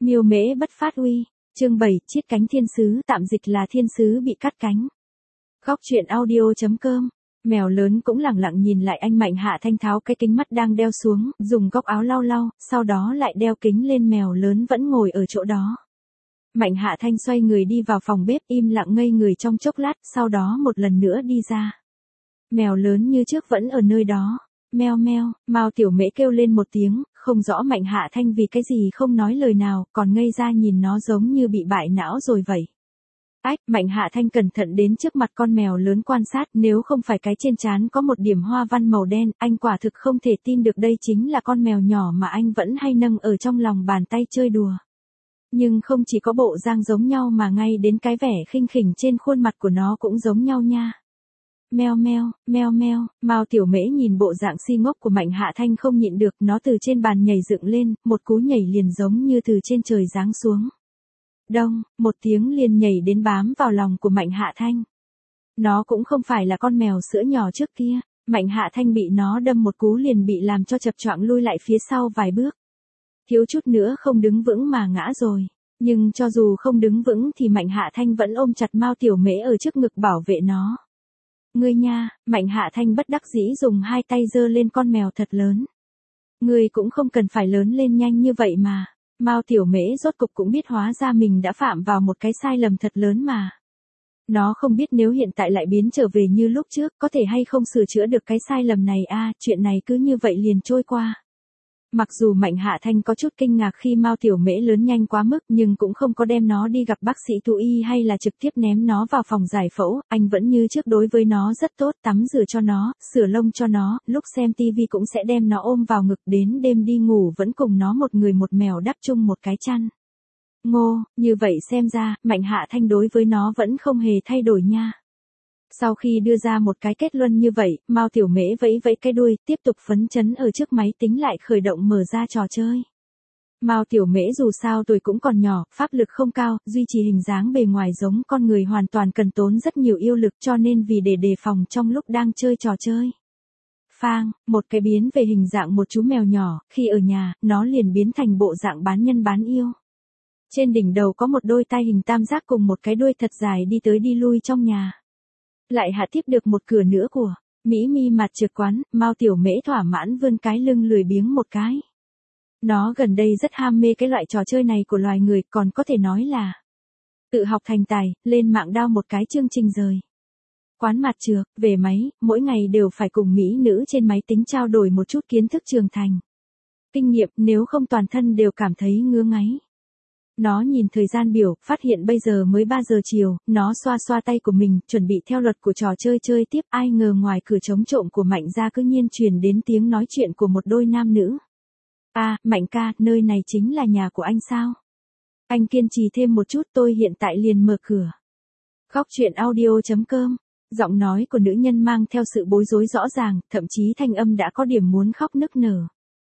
Miêu mễ bất phát uy. Chương 7, chiết cánh thiên sứ, tạm dịch là thiên sứ bị cắt cánh. Góc truyện audio.com. Mèo lớn cũng lẳng lặng nhìn lại anh Mạnh Hạ Thanh tháo cái kính mắt đang đeo xuống, dùng góc áo lau lau, sau đó lại đeo kính lên. Mèo lớn vẫn ngồi ở chỗ đó. Mạnh Hạ Thanh xoay người đi vào phòng bếp, im lặng ngây người trong chốc lát, sau đó một lần nữa đi ra. Mèo lớn như trước vẫn ở nơi đó. Meo meo, Mao Tiểu Mễ kêu lên một tiếng, không rõ Mạnh Hạ Thanh vì cái gì không nói lời nào, còn ngây ra nhìn nó giống như bị bại não rồi vậy. Ách, Mạnh Hạ Thanh cẩn thận đến trước mặt con mèo lớn quan sát, nếu không phải cái trên trán có một điểm hoa văn màu đen, anh quả thực không thể tin được đây chính là con mèo nhỏ mà anh vẫn hay nâng ở trong lòng bàn tay chơi đùa. Nhưng không chỉ có bộ dáng giống nhau mà ngay đến cái vẻ khinh khỉnh trên khuôn mặt của nó cũng giống nhau nha. Meo meo, Mao Tiểu Mễ nhìn bộ dạng si ngốc của Mạnh Hạ Thanh không nhịn được, nó từ trên bàn nhảy dựng lên, một cú nhảy liền giống như từ trên trời giáng xuống. Đông, một tiếng liền nhảy đến bám vào lòng của Mạnh Hạ Thanh. Nó cũng không phải là con mèo sữa nhỏ trước kia, Mạnh Hạ Thanh bị nó đâm một cú liền bị làm cho chập choạng lui lại phía sau vài bước. Thiếu chút nữa không đứng vững mà ngã rồi. Nhưng cho dù không đứng vững thì Mạnh Hạ Thanh vẫn ôm chặt Mao Tiểu Mễ ở trước ngực bảo vệ nó. Ngươi nha, Mạnh Hạ Thanh bất đắc dĩ dùng hai tay giơ lên con mèo thật lớn. Ngươi cũng không cần phải lớn lên nhanh như vậy mà. Mao Tiểu Mễ rốt cục cũng biết hóa ra mình đã phạm vào một cái sai lầm thật lớn mà. Nó không biết nếu hiện tại lại biến trở về như lúc trước, có thể hay không sửa chữa được cái sai lầm này chuyện này cứ như vậy liền trôi qua. Mặc dù Mạnh Hạ Thanh có chút kinh ngạc khi Mao Tiểu Mễ lớn nhanh quá mức, nhưng cũng không có đem nó đi gặp bác sĩ thú y hay là trực tiếp ném nó vào phòng giải phẫu, anh vẫn như trước đối với nó rất tốt, tắm rửa cho nó, sửa lông cho nó, lúc xem tivi cũng sẽ đem nó ôm vào ngực, đến đêm đi ngủ vẫn cùng nó một người một mèo đắp chung một cái chăn. Ngô, như vậy xem ra, Mạnh Hạ Thanh đối với nó vẫn không hề thay đổi nha. Sau khi đưa ra một cái kết luận như vậy, Mao Tiểu Mễ vẫy vẫy cái đuôi, tiếp tục phấn chấn ở trước máy tính lại khởi động mở ra trò chơi. Mao Tiểu Mễ dù sao tuổi cũng còn nhỏ, pháp lực không cao, duy trì hình dáng bề ngoài giống con người hoàn toàn cần tốn rất nhiều yêu lực, cho nên vì để đề phòng trong lúc đang chơi trò chơi. Phang, một cái biến về hình dạng một chú mèo nhỏ, khi ở nhà, nó liền biến thành bộ dạng bán nhân bán yêu. Trên đỉnh đầu có một đôi tai hình tam giác cùng một cái đuôi thật dài đi tới đi lui trong nhà. Lại hạ tiếp được một cửa nữa của Mỹ Mi mặt trực quán, Mao Tiểu Mễ thỏa mãn vươn cái lưng lười biếng một cái. Nó gần đây rất ham mê cái loại trò chơi này của loài người, còn có thể nói là tự học thành tài, lên mạng đao một cái chương trình rời. Quán mặt trược, về máy, mỗi ngày đều phải cùng mỹ nữ trên máy tính trao đổi một chút kiến thức trưởng thành. Kinh nghiệm, nếu không toàn thân đều cảm thấy ngứa ngáy. Nó nhìn thời gian biểu, phát hiện bây giờ mới 3 giờ chiều, nó xoa xoa tay của mình, chuẩn bị theo luật của trò chơi chơi tiếp, ai ngờ ngoài cửa trống trộm của Mạnh gia cứ nhiên truyền đến tiếng nói chuyện của một đôi nam nữ. Mạnh ca, nơi này chính là nhà của anh sao? Anh kiên trì thêm một chút, tôi hiện tại liền mở cửa. Góc truyện audio.com. Giọng nói của nữ nhân mang theo sự bối rối rõ ràng, thậm chí thanh âm đã có điểm muốn khóc nức nở.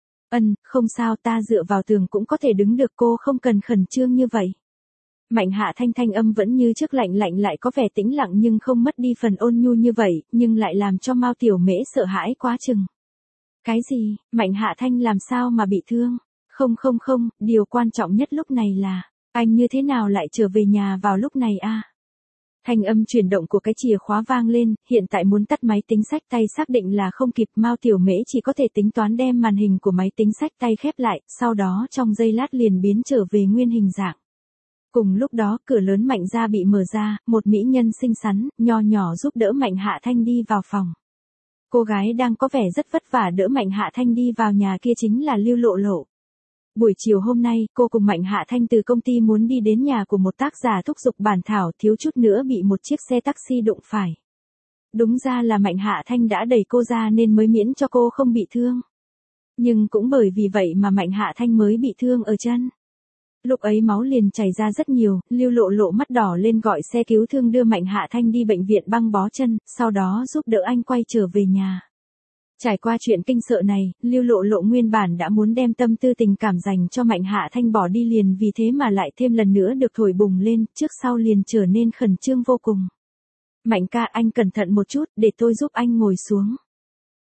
Không sao, ta dựa vào tường cũng có thể đứng được, cô không cần khẩn trương như vậy. Mạnh Hạ Thanh thanh âm vẫn như trước lạnh lạnh lại có vẻ tĩnh lặng nhưng không mất đi phần ôn nhu như vậy, nhưng lại làm cho Mao Tiểu Mễ sợ hãi quá chừng. Cái gì, Mạnh Hạ Thanh làm sao mà bị thương? Không, điều quan trọng nhất lúc này là, anh như thế nào lại trở về nhà vào lúc này Thanh âm chuyển động của cái chìa khóa vang lên, hiện tại muốn tắt máy tính xách tay xác định là không kịp, Mao Tiểu Mễ chỉ có thể tính toán đem màn hình của máy tính xách tay khép lại, sau đó trong giây lát liền biến trở về nguyên hình dạng. Cùng lúc đó, cửa lớn Mạnh gia bị mở ra, một mỹ nhân xinh xắn, nho nhỏ giúp đỡ Mạnh Hạ Thanh đi vào phòng. Cô gái đang có vẻ rất vất vả đỡ Mạnh Hạ Thanh đi vào nhà kia chính là Lưu Lộ Lộ. Buổi chiều hôm nay, cô cùng Mạnh Hạ Thanh từ công ty muốn đi đến nhà của một tác giả thúc giục bản thảo, thiếu chút nữa bị một chiếc xe taxi đụng phải. Đúng ra là Mạnh Hạ Thanh đã đẩy cô ra nên mới miễn cho cô không bị thương. Nhưng cũng bởi vì vậy mà Mạnh Hạ Thanh mới bị thương ở chân. Lúc ấy máu liền chảy ra rất nhiều, Lưu Lộ Lộ mắt đỏ lên gọi xe cứu thương đưa Mạnh Hạ Thanh đi bệnh viện băng bó chân, sau đó giúp đỡ anh quay trở về nhà. Trải qua chuyện kinh sợ này, Lưu Lộ Lộ nguyên bản đã muốn đem tâm tư tình cảm dành cho Mạnh Hạ Thanh bỏ đi liền, vì thế mà lại thêm lần nữa được thổi bùng lên, trước sau liền trở nên khẩn trương vô cùng. Mạnh ca, anh cẩn thận một chút, để tôi giúp anh ngồi xuống.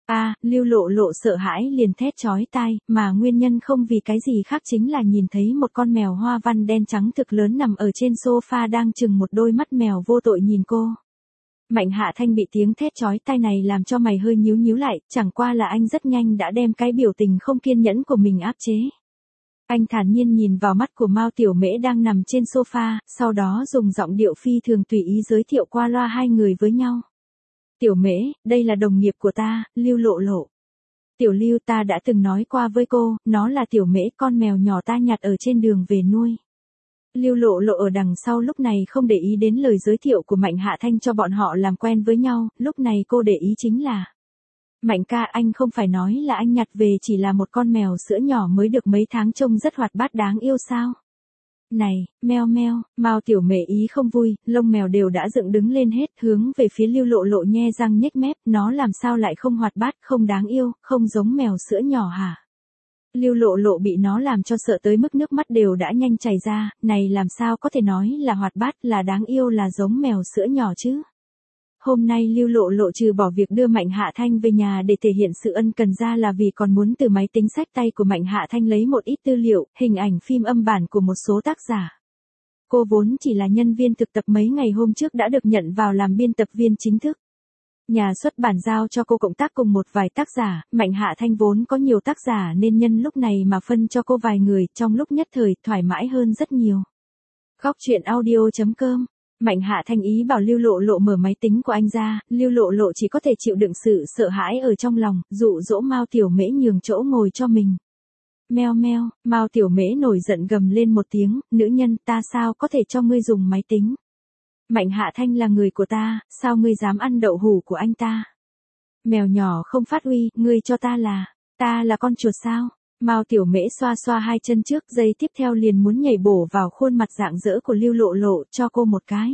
Lưu Lộ Lộ sợ hãi liền thét chói tai, mà nguyên nhân không vì cái gì khác chính là nhìn thấy một con mèo hoa văn đen trắng thực lớn nằm ở trên sofa đang chừng một đôi mắt mèo vô tội nhìn cô. Mạnh Hạ Thanh bị tiếng thét chói tai này làm cho mày hơi nhíu nhíu lại, chẳng qua là anh rất nhanh đã đem cái biểu tình không kiên nhẫn của mình áp chế. Anh thản nhiên nhìn vào mắt của Mao Tiểu Mễ đang nằm trên sofa, sau đó dùng giọng điệu phi thường tùy ý giới thiệu qua loa hai người với nhau. Tiểu Mễ, đây là đồng nghiệp của ta, Lưu Lộ Lộ. Tiểu Lưu, ta đã từng nói qua với cô, nó là Tiểu Mễ, con mèo nhỏ ta nhặt ở trên đường về nuôi. Lưu Lộ Lộ ở đằng sau lúc này không để ý đến lời giới thiệu của Mạnh Hạ Thanh cho bọn họ làm quen với nhau, lúc này cô để ý chính là: Mạnh ca, anh không phải nói là anh nhặt về chỉ là một con mèo sữa nhỏ mới được mấy tháng trông rất hoạt bát đáng yêu sao? Này, meo meo, Mao Tiểu Mễ ý không vui, lông mèo đều đã dựng đứng lên hết, hướng về phía Lưu Lộ Lộ nhe răng nhếch mép, nó làm sao lại không hoạt bát, không đáng yêu, không giống mèo sữa nhỏ hả? Lưu Lộ Lộ bị nó làm cho sợ tới mức nước mắt đều đã nhanh chảy ra, này làm sao có thể nói là hoạt bát, là đáng yêu, là giống mèo sữa nhỏ chứ? Hôm nay Lưu Lộ Lộ trừ bỏ việc đưa Mạnh Hạ Thanh về nhà để thể hiện sự ân cần ra là vì còn muốn từ máy tính xách tay của Mạnh Hạ Thanh lấy một ít tư liệu, hình ảnh phim âm bản của một số tác giả. Cô vốn chỉ là nhân viên thực tập mấy ngày hôm trước đã được nhận vào làm biên tập viên chính thức. Nhà xuất bản giao cho cô cộng tác cùng một vài tác giả, Mạnh Hạ Thanh vốn có nhiều tác giả nên nhân lúc này mà phân cho cô vài người, trong lúc nhất thời thoải mái hơn rất nhiều. Góc truyện audio.com. Mạnh Hạ Thanh ý bảo Lưu Lộ Lộ mở máy tính của anh ra, Lưu Lộ Lộ chỉ có thể chịu đựng sự sợ hãi ở trong lòng, dụ dỗ Mao Tiểu Mễ nhường chỗ ngồi cho mình. Meo meo, Mao Tiểu Mễ nổi giận gầm lên một tiếng, nữ nhân, ta sao có thể cho ngươi dùng máy tính? Mạnh Hạ Thanh là người của ta, sao ngươi dám ăn đậu hủ của anh ta? Mèo nhỏ không phát uy, ngươi cho ta là con chuột sao? Mao Tiểu Mễ xoa xoa hai chân trước, giây tiếp theo liền muốn nhảy bổ vào khuôn mặt rạng rỡ của Lưu Lộ Lộ, cho cô một cái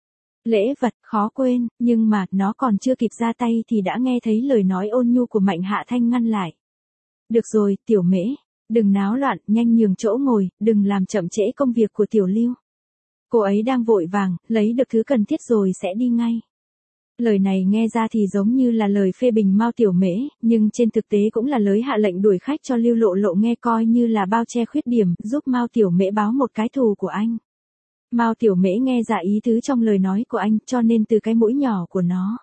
lễ vật khó quên, nhưng mà nó còn chưa kịp ra tay thì đã nghe thấy lời nói ôn nhu của Mạnh Hạ Thanh ngăn lại. Được rồi, Tiểu Mễ, đừng náo loạn, nhanh nhường chỗ ngồi, đừng làm chậm trễ công việc của Tiểu Lưu. Cô ấy đang vội vàng, lấy được thứ cần thiết rồi sẽ đi ngay. Lời này nghe ra thì giống như là lời phê bình Mao Tiểu Mễ, nhưng trên thực tế cũng là lời hạ lệnh đuổi khách cho Lưu Lộ Lộ nghe, coi như là bao che khuyết điểm, giúp Mao Tiểu Mễ báo một cái thù của anh. Mao Tiểu Mễ nghe ra ý tứ trong lời nói của anh, cho nên từ cái mũi nhỏ của nó.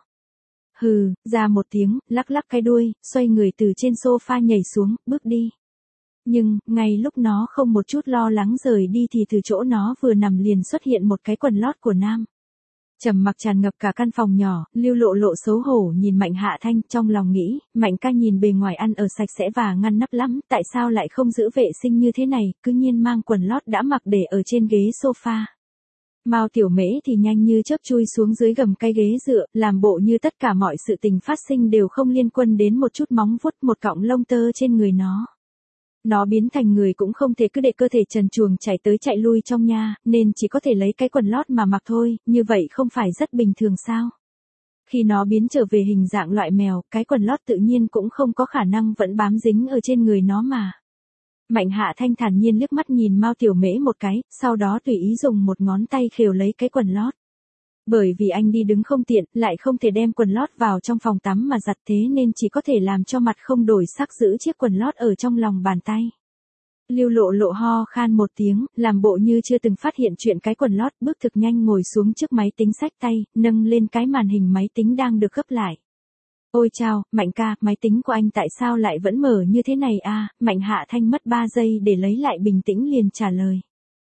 Hừ, ra một tiếng, lắc lắc cái đuôi, xoay người từ trên sofa nhảy xuống, bước đi. Nhưng, ngay lúc nó không một chút lo lắng rời đi thì từ chỗ nó vừa nằm liền xuất hiện một cái quần lót của nam. Trầm mặc tràn ngập cả căn phòng nhỏ, Lưu Lộ Lộ xấu hổ nhìn Mạnh Hạ Thanh, trong lòng nghĩ, Mạnh ca nhìn bề ngoài ăn ở sạch sẽ và ngăn nắp lắm, tại sao lại không giữ vệ sinh như thế này, cứ nhiên mang quần lót đã mặc để ở trên ghế sofa. Mao Tiểu Mễ thì nhanh như chớp chui xuống dưới gầm cái ghế dựa, làm bộ như tất cả mọi sự tình phát sinh đều không liên quan đến một chút móng vuốt, một cọng lông tơ trên người nó. Nó biến thành người cũng không thể cứ để cơ thể trần truồng chạy tới chạy lui trong nhà, nên chỉ có thể lấy cái quần lót mà mặc thôi, như vậy không phải rất bình thường sao? Khi nó biến trở về hình dạng loại mèo, cái quần lót tự nhiên cũng không có khả năng vẫn bám dính ở trên người nó mà. Mạnh Hạ Thanh thản nhiên liếc mắt nhìn Mao Tiểu Mễ một cái, sau đó tùy ý dùng một ngón tay khều lấy cái quần lót. Bởi vì anh đi đứng không tiện, lại không thể đem quần lót vào trong phòng tắm mà giặt, thế nên chỉ có thể làm cho mặt không đổi sắc giữ chiếc quần lót ở trong lòng bàn tay. Lưu Lộ Lộ ho khan một tiếng, làm bộ như chưa từng phát hiện chuyện cái quần lót, bước thực nhanh ngồi xuống trước máy tính xách tay, nâng lên cái màn hình máy tính đang được gấp lại. Ôi chao, Mạnh ca, máy tính của anh tại sao lại vẫn mở như thế này à? Mạnh Hạ Thanh mất 3 giây để lấy lại bình tĩnh liền trả lời.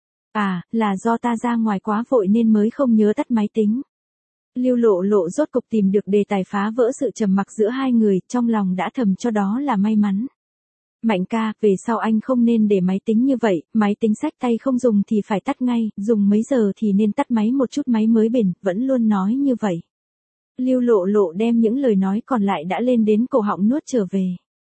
À, là do ta ra ngoài quá vội nên mới không nhớ tắt máy tính. Lưu Lộ Lộ rốt cục tìm được đề tài phá vỡ sự trầm mặc giữa hai người, trong lòng đã thầm cho đó là may mắn. Mạnh ca, về sau anh không nên để máy tính như vậy, máy tính xách tay không dùng thì phải tắt ngay, dùng mấy giờ thì nên tắt máy một chút máy mới bền, vẫn luôn nói như vậy. Lưu Lộ Lộ đem những lời nói còn lại đã lên đến cổ họng nuốt trở về.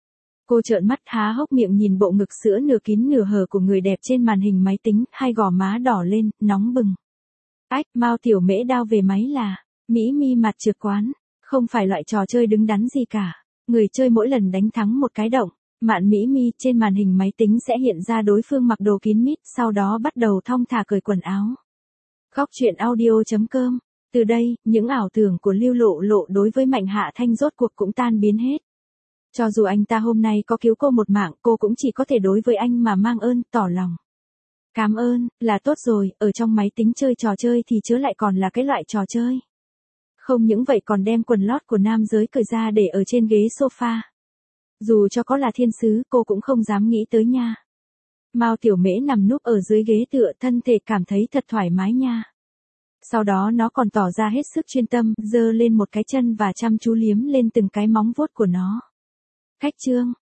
Cô trợn mắt há hốc miệng nhìn bộ ngực sữa nửa kín nửa hở của người đẹp trên màn hình máy tính, hai gò má đỏ lên, nóng bừng. Ách, Mao Tiểu Mễ đao về máy là, Mỹ Mi mặt trược quán, không phải loại trò chơi đứng đắn gì cả. Người chơi mỗi lần đánh thắng một cái động, mạn Mỹ Mi trên màn hình máy tính sẽ hiện ra đối phương mặc đồ kín mít, sau đó bắt đầu thong thả cởi quần áo. Góc truyện audio.com. Từ đây, những ảo tưởng của Lưu Lộ Lộ đối với Mạnh Hạ Thanh rốt cuộc cũng tan biến hết. Cho dù anh ta hôm nay có cứu cô một mạng, cô cũng chỉ có thể đối với anh mà mang ơn, tỏ lòng. Cảm ơn, là tốt rồi, ở trong máy tính chơi trò chơi thì chớ lại còn là cái loại trò chơi. Không những vậy còn đem quần lót của nam giới cởi ra để ở trên ghế sofa. Dù cho có là thiên sứ, cô cũng không dám nghĩ tới nha. Mao Tiểu Mễ nằm núp ở dưới ghế tựa, thân thể cảm thấy thật thoải mái nha. Sau đó nó còn tỏ ra hết sức chuyên tâm, giơ lên một cái chân và chăm chú liếm lên từng cái móng vuốt của nó. Khách trương,